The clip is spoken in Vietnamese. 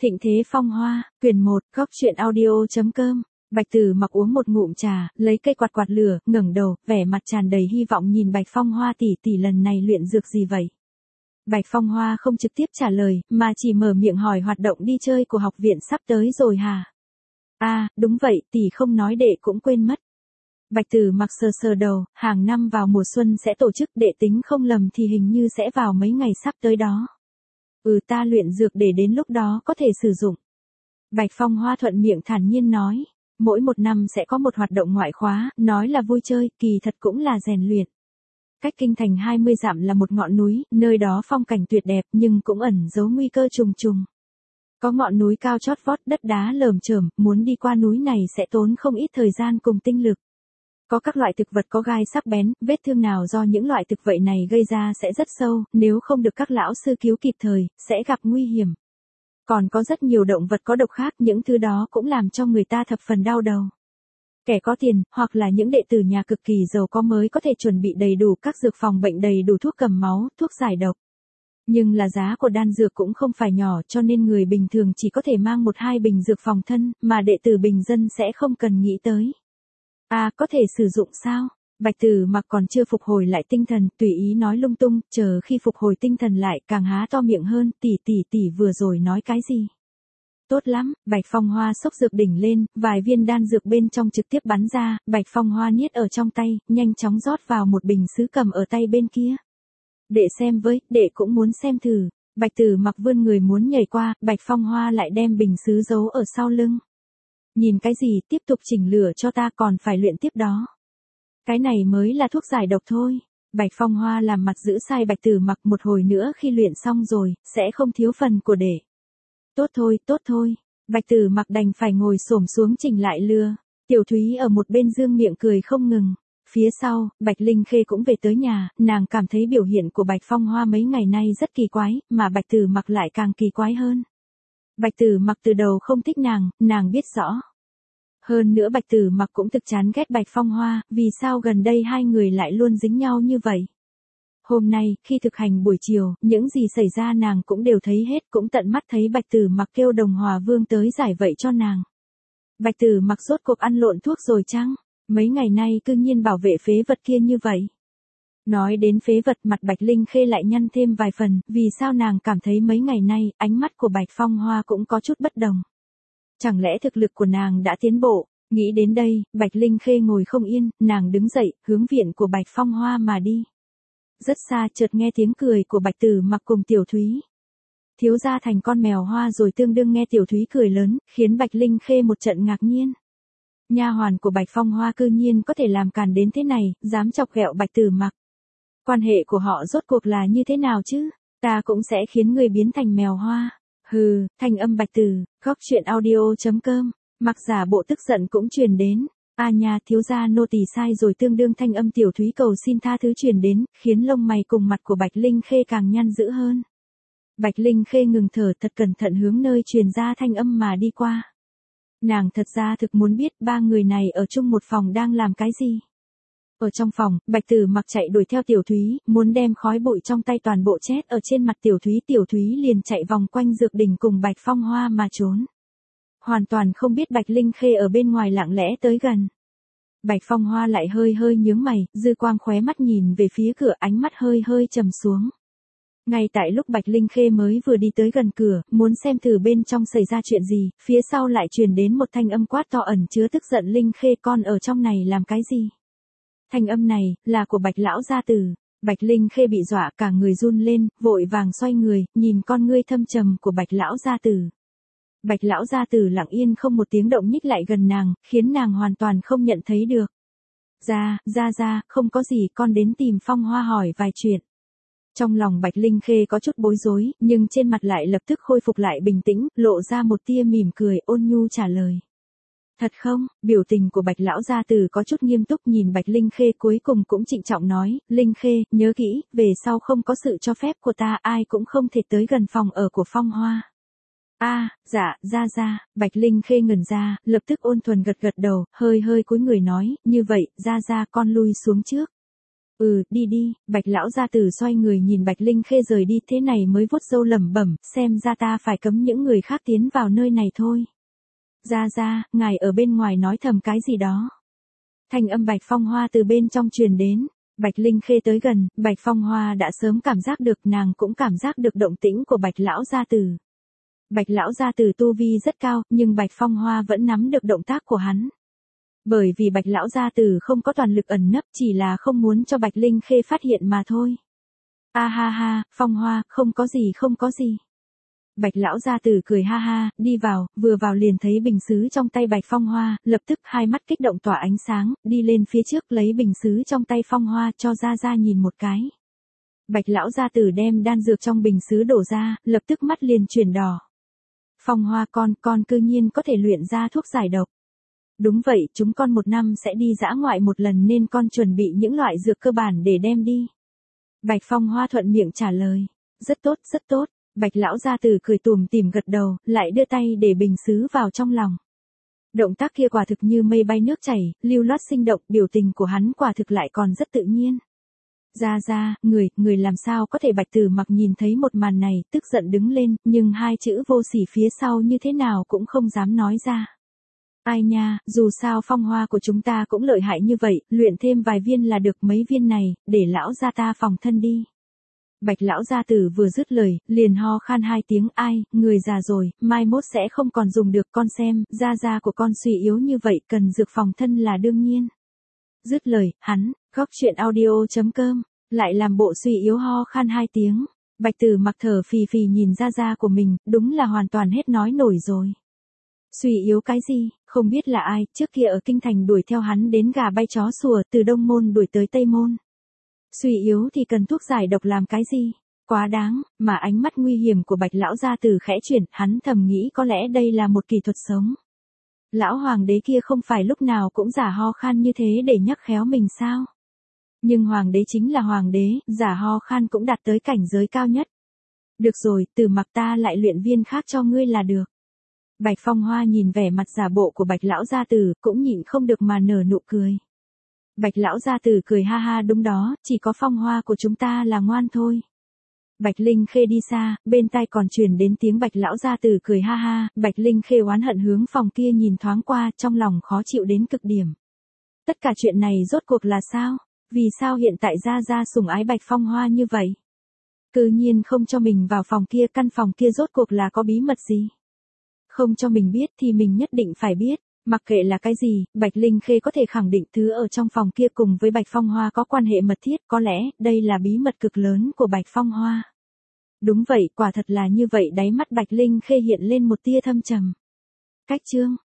Thịnh thế phong hoa, quyển 1, góc truyện audio.com. Bạch Tử Mặc uống một ngụm trà, lấy cây quạt quạt lửa, ngẩng đầu, vẻ mặt tràn đầy hy vọng nhìn Bạch Phong Hoa tỷ tỷ lần này luyện dược gì vậy? Bạch Phong Hoa không trực tiếp trả lời, mà chỉ mở miệng hỏi hoạt động đi chơi của học viện sắp tới rồi hả? À, đúng vậy, tỷ không nói đệ cũng quên mất. Bạch Tử Mặc sờ sờ đầu, hàng năm vào mùa xuân sẽ tổ chức, đệ tính không lầm thì hình như sẽ vào mấy ngày sắp tới đó. Ta luyện dược để đến lúc đó có thể sử dụng. Bạch Phong Hoa thuận miệng thản nhiên nói, mỗi một năm sẽ có một hoạt động ngoại khóa, nói là vui chơi, kỳ thật cũng là rèn luyện. Cách kinh thành 20 dặm là một ngọn núi, nơi đó phong cảnh tuyệt đẹp nhưng cũng ẩn giấu nguy cơ trùng trùng. Có ngọn núi cao chót vót, đất đá lởm chởm, muốn đi qua núi này sẽ tốn không ít thời gian cùng tinh lực. Có các loại thực vật có gai sắc bén, vết thương nào do những loại thực vật này gây ra sẽ rất sâu, nếu không được các lão sư cứu kịp thời, sẽ gặp nguy hiểm. Còn có rất nhiều động vật có độc khác, những thứ đó cũng làm cho người ta thập phần đau đầu. Kẻ có tiền, hoặc là những đệ tử nhà cực kỳ giàu có mới có thể chuẩn bị đầy đủ các dược phòng bệnh, đầy đủ thuốc cầm máu, thuốc giải độc. Nhưng là giá của đan dược cũng không phải nhỏ, cho nên người bình thường chỉ có thể mang 1-2 bình dược phòng thân, mà đệ tử bình dân sẽ không cần nghĩ tới. Có thể sử dụng sao? Bạch Tử Mặc còn chưa phục hồi lại tinh thần, tùy ý nói lung tung, chờ khi phục hồi tinh thần lại, càng há to miệng hơn, tỷ vừa rồi nói cái gì? Tốt lắm, Bạch Phong Hoa xốc dược đỉnh lên, vài viên đan dược bên trong trực tiếp bắn ra, Bạch Phong Hoa niết ở trong tay, nhanh chóng rót vào một bình sứ cầm ở tay bên kia. Đệ xem với, đệ cũng muốn xem thử. Bạch Tử Mặc vươn người muốn nhảy qua, Bạch Phong Hoa lại đem bình sứ giấu ở sau lưng. Nhìn cái gì, tiếp tục chỉnh lửa cho ta, còn phải luyện tiếp đó. Cái này mới là thuốc giải độc thôi. Bạch Phong Hoa làm mặt giữ sai Bạch Tử Mặc, một hồi nữa khi luyện xong rồi, sẽ không thiếu phần của đệ. Tốt thôi. Bạch Tử Mặc đành phải ngồi xổm xuống chỉnh lại lửa. Tiểu Thúy ở một bên dương miệng cười không ngừng. Phía sau, Bạch Linh Khê cũng về tới nhà, nàng cảm thấy biểu hiện của Bạch Phong Hoa mấy ngày nay rất kỳ quái, mà Bạch Tử Mặc lại càng kỳ quái hơn. Bạch Tử Mặc từ đầu không thích nàng biết rõ. Hơn nữa Bạch Tử Mặc cũng thực chán ghét Bạch Phong Hoa, vì sao gần đây hai người lại luôn dính nhau như vậy. Hôm nay, khi thực hành buổi chiều, những gì xảy ra nàng cũng đều thấy hết, cũng tận mắt thấy Bạch Tử Mặc kêu Đồng Hòa Vương tới giải vậy cho nàng. Bạch Tử Mặc rốt cuộc ăn lộn thuốc rồi chăng? Mấy ngày nay cư nhiên bảo vệ phế vật kia như vậy. Nói đến phế vật, mặt Bạch Linh Khê lại nhăn thêm vài phần, vì sao nàng cảm thấy mấy ngày nay, ánh mắt của Bạch Phong Hoa cũng có chút bất đồng. Chẳng lẽ thực lực của nàng đã tiến bộ? Nghĩ đến đây, Bạch Linh Khê ngồi không yên, nàng đứng dậy, hướng viện của Bạch Phong Hoa mà đi. Rất xa chợt nghe tiếng cười của Bạch Tử Mặc cùng Tiểu Thúy. Thiếu gia thành con mèo hoa rồi, tương đương nghe Tiểu Thúy cười lớn, khiến Bạch Linh Khê một trận ngạc nhiên. Nha hoàn của Bạch Phong Hoa cư nhiên có thể làm càn đến thế này, dám chọc ghẹo Bạch Tử Mặc. Quan hệ của họ rốt cuộc là như thế nào chứ? Ta cũng sẽ khiến người biến thành mèo hoa. Hừ, thanh âm Bạch Tử, góc truyện audio.com. Mặc giả bộ tức giận cũng truyền đến. Nha, thiếu gia nô tỳ sai rồi, tương đương thanh âm Tiểu Thúy cầu xin tha thứ truyền đến, khiến lông mày cùng mặt của Bạch Linh Khê càng nhăn dữ hơn. Bạch Linh Khê ngừng thở, thật cẩn thận hướng nơi truyền ra thanh âm mà đi qua. Nàng thật ra thực muốn biết ba người này ở chung một phòng đang làm cái gì. Ở trong phòng, Bạch Tử Mặc chạy đuổi theo Tiểu Thúy, muốn đem khói bụi trong tay toàn bộ chét ở trên mặt Tiểu Thúy liền chạy vòng quanh dược đỉnh cùng Bạch Phong Hoa mà trốn. Hoàn toàn không biết Bạch Linh Khê ở bên ngoài lặng lẽ tới gần. Bạch Phong Hoa lại hơi nhướng mày, dư quang khóe mắt nhìn về phía cửa, ánh mắt hơi trầm xuống. Ngay tại lúc Bạch Linh Khê mới vừa đi tới gần cửa, muốn xem thử bên trong xảy ra chuyện gì, phía sau lại truyền đến một thanh âm quát to ẩn chứa tức giận, Linh Khê con ở trong này làm cái gì? Thanh âm này, là của Bạch lão gia tử. Bạch Linh Khê bị dọa cả người run lên, vội vàng xoay người, nhìn con ngươi thâm trầm của Bạch lão gia tử. Bạch lão gia tử lặng yên không một tiếng động nhích lại gần nàng, khiến nàng hoàn toàn không nhận thấy được. Ra, không có gì, con đến tìm Phong Hoa hỏi vài chuyện. Trong lòng Bạch Linh Khê có chút bối rối, nhưng trên mặt lại lập tức khôi phục lại bình tĩnh, lộ ra một tia mỉm cười, ôn nhu trả lời. Thật không? Biểu tình của Bạch lão gia tử có chút nghiêm túc, nhìn Bạch Linh Khê cuối cùng cũng trịnh trọng nói, Linh Khê, nhớ kỹ, về sau không có sự cho phép của ta, ai cũng không thể tới gần phòng ở của Phong Hoa. Dạ, ra, Bạch Linh Khê ngẩn ra, lập tức ôn thuần gật đầu, hơi cúi người nói, như vậy, ra con lui xuống trước. Đi đi, Bạch lão gia tử xoay người nhìn Bạch Linh Khê rời đi, thế này mới vuốt râu lẩm bẩm, xem ra ta phải cấm những người khác tiến vào nơi này thôi. Ra, ngài ở bên ngoài nói thầm cái gì đó. Thanh âm Bạch Phong Hoa từ bên trong truyền đến. Bạch Linh Khê tới gần, Bạch Phong Hoa đã sớm cảm giác được, nàng cũng cảm giác được động tĩnh của Bạch lão gia tử. Bạch lão gia tử tu vi rất cao, nhưng Bạch Phong Hoa vẫn nắm được động tác của hắn. Bởi vì Bạch lão gia tử không có toàn lực ẩn nấp, chỉ là không muốn cho Bạch Linh Khê phát hiện mà thôi. Ha, Phong Hoa, không có gì. Bạch lão gia tử cười ha ha, đi vào, vừa vào liền thấy bình sứ trong tay Bạch Phong Hoa, lập tức hai mắt kích động tỏa ánh sáng, đi lên phía trước lấy bình sứ trong tay Phong Hoa cho ra nhìn một cái. Bạch lão gia tử đem đan dược trong bình sứ đổ ra, lập tức mắt liền chuyển đỏ. Phong Hoa con cư nhiên có thể luyện ra thuốc giải độc. Đúng vậy, chúng con một năm sẽ đi dã ngoại một lần nên con chuẩn bị những loại dược cơ bản để đem đi. Bạch Phong Hoa thuận miệng trả lời. Rất tốt. Bạch lão gia tử cười tủm tỉm gật đầu, lại đưa tay để bình sứ vào trong lòng. Động tác kia quả thực như mây bay nước chảy, lưu loát sinh động, biểu tình của hắn quả thực lại còn rất tự nhiên. Ra, người làm sao có thể? Bạch Tử Mặc nhìn thấy một màn này, tức giận đứng lên, nhưng hai chữ vô sỉ phía sau như thế nào cũng không dám nói ra. Ai nha, dù sao Phong Hoa của chúng ta cũng lợi hại như vậy, luyện thêm vài viên là được, mấy viên này, để lão gia ta phòng thân đi. Bạch lão gia tử vừa dứt lời, liền ho khan hai tiếng, ai, người già rồi, mai mốt sẽ không còn dùng được, con xem, da của con suy yếu như vậy, cần dược phòng thân là đương nhiên. Dứt lời, hắn, góc chuyện audio.com, lại làm bộ suy yếu ho khan hai tiếng. Bạch Tử Mặc thở phì phì nhìn da của mình, đúng là hoàn toàn hết nói nổi rồi. Suy yếu cái gì, không biết là ai, trước kia ở kinh thành đuổi theo hắn đến gà bay chó sủa, từ Đông Môn đuổi tới Tây Môn. Suy yếu thì cần thuốc giải độc làm cái gì? Quá đáng, mà ánh mắt nguy hiểm của Bạch lão gia tử khẽ chuyển, hắn thầm nghĩ có lẽ đây là một kỳ thuật sống. Lão hoàng đế kia không phải lúc nào cũng giả ho khan như thế để nhắc khéo mình sao? Nhưng hoàng đế chính là hoàng đế, giả ho khan cũng đạt tới cảnh giới cao nhất. Được rồi, Tử Mặc ta lại luyện viên khác cho ngươi là được. Bạch Phong Hoa nhìn vẻ mặt giả bộ của Bạch lão gia tử, cũng nhịn không được mà nở nụ cười. Bạch lão gia tử cười ha ha, đúng đó, chỉ có Phong Hoa của chúng ta là ngoan thôi. Bạch Linh Khê đi xa, bên tai còn truyền đến tiếng Bạch lão gia tử cười ha ha, Bạch Linh Khê oán hận hướng phòng kia nhìn thoáng qua, trong lòng khó chịu đến cực điểm. Tất cả chuyện này rốt cuộc là sao? Vì sao hiện tại gia sủng ái Bạch Phong Hoa như vậy? Cư nhiên không cho mình vào phòng kia, căn phòng kia rốt cuộc là có bí mật gì? Không cho mình biết thì mình nhất định phải biết. Mặc kệ là cái gì, Bạch Linh Khê có thể khẳng định thứ ở trong phòng kia cùng với Bạch Phong Hoa có quan hệ mật thiết, có lẽ đây là bí mật cực lớn của Bạch Phong Hoa. Đúng vậy, quả thật là như vậy, đáy mắt Bạch Linh Khê hiện lên một tia thâm trầm. Cách chương